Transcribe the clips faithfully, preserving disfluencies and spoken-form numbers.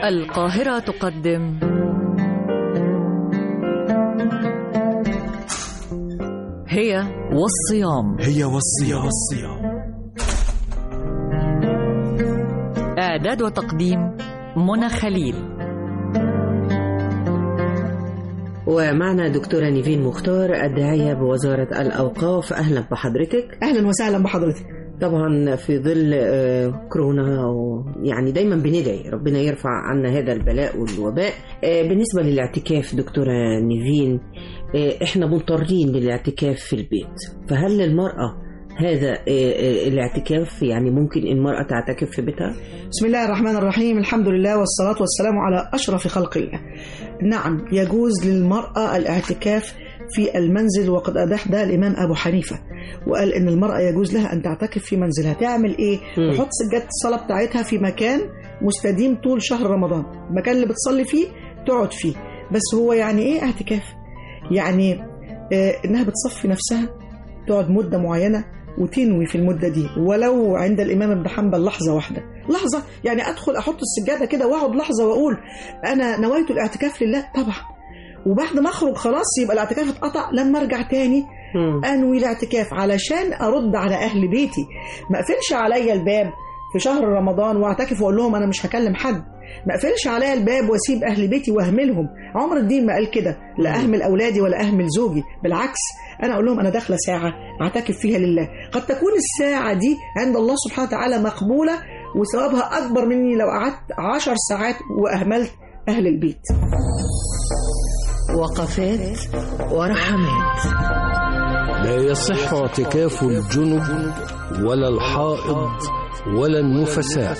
القاهرة تقدم هي والصيام. هي والصيام. إعداد وتقديم منى خليل. ومعنا دكتورة نيفين مختار الداعية بوزارة الأوقاف. أهلا بحضرتك. أهلا وسهلا بحضرتك. طبعا في ظل كورونا يعني دايما بندعي ربنا يرفع عنا هذا البلاء والوباء. بالنسبة للاعتكاف دكتورة نيفين، احنا مضطرين للاعتكاف في البيت، فهل للمرأة هذا الاعتكاف؟ يعني ممكن المرأة تعتكف في بيتها؟ بسم الله الرحمن الرحيم، الحمد لله والصلاة والسلام على أشرف خلق الله. نعم، يجوز للمرأة الاعتكاف في المنزل، وقد أباح ده الإمام أبو حنيفة وقال إن المرأة يجوز لها أن تعتكف في منزلها. تعمل إيه؟ تحط سجادة الصلاة بتاعتها في مكان مستديم طول شهر رمضان، المكان اللي بتصلي فيه تقعد فيه. بس هو يعني إيه اعتكاف؟ يعني آه إنها بتصفي نفسها، تقعد مدة معينة وتنوي في المدة دي، ولو عند الإمام ابن حنبل لحظة واحدة. لحظة يعني أدخل أحط السجادة كده وأقعد لحظة وأقول أنا نويت الاعتكاف لله طبعا، وبعد ما أخرج خلاص يبقى الاعتكاف اتقطع. لما أرجع تاني أنوي الاعتكاف علشان أرد على أهل بيتي، ما أقفلش عليا الباب في شهر رمضان واعتكف وأقول لهم أنا مش هكلم حد، ما أقفلش عليا الباب وأسيب أهل بيتي وأهملهم. عمر الدين ما قال كده، لا أهمل أولادي ولا أهمل زوجي، بالعكس أنا أقول لهم أنا داخلة ساعة أعتكف فيها لله. قد تكون الساعة دي عند الله سبحانه وتعالى مقبولة وثوابها أكبر مني لو قعدت عشر ساعات وأهملت أهل البيت. وقفات ورحمات. لا يصح اعتكاف الجنب ولا الحائض ولا النفساء.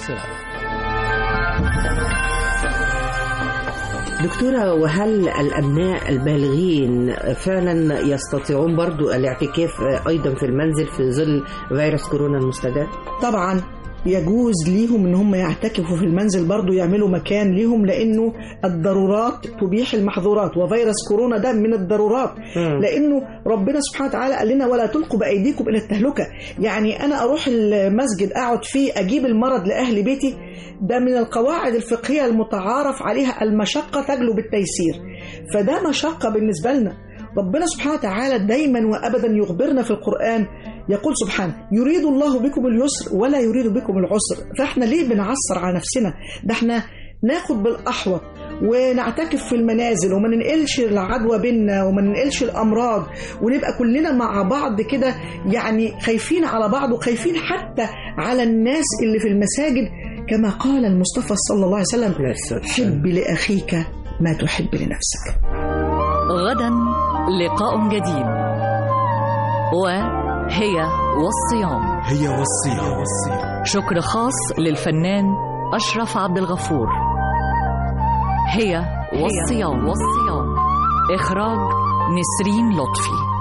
دكتورة، وهل الأبناء البالغين فعلا يستطيعون برضو الاعتكاف أيضا في المنزل في ظل فيروس كورونا المستجد؟ طبعا يجوز ليهم ان هم يعتكفوا في المنزل، برضو يعملوا مكان ليهم، لانه الضرورات تبيح المحظورات، وفيروس كورونا ده من الضرورات. م. لانه ربنا سبحانه وتعالى قال لنا ولا تلقوا بايديكم الى التهلكه. يعني انا اروح المسجد اقعد فيه اجيب المرض لاهل بيتي، ده من القواعد الفقهيه المتعارف عليها المشقه تجلب التيسير، فده مشقه بالنسبه لنا. ربنا سبحانه وتعالى دايما وأبدا يخبرنا في القرآن، يقول سبحانه يريد الله بكم اليسر ولا يريد بكم العسر. فاحنا ليه بنعصر على نفسنا؟ ده احنا ناخد بالأحوط ونعتكف في المنازل وما ننقلش العدوى بينا وما ننقلش الأمراض، ونبقى كلنا مع بعض كده يعني خايفين على بعض وخايفين حتى على الناس اللي في المساجد، كما قال المصطفى صلى الله عليه وسلم حب لأخيك ما تحب لنفسك. غدا لقاء جديد، وهي والصيام. هي والصيام. شكر خاص للفنان أشرف عبد الغفور. هي والصيام. والصيام إخراج نسرين لطفي.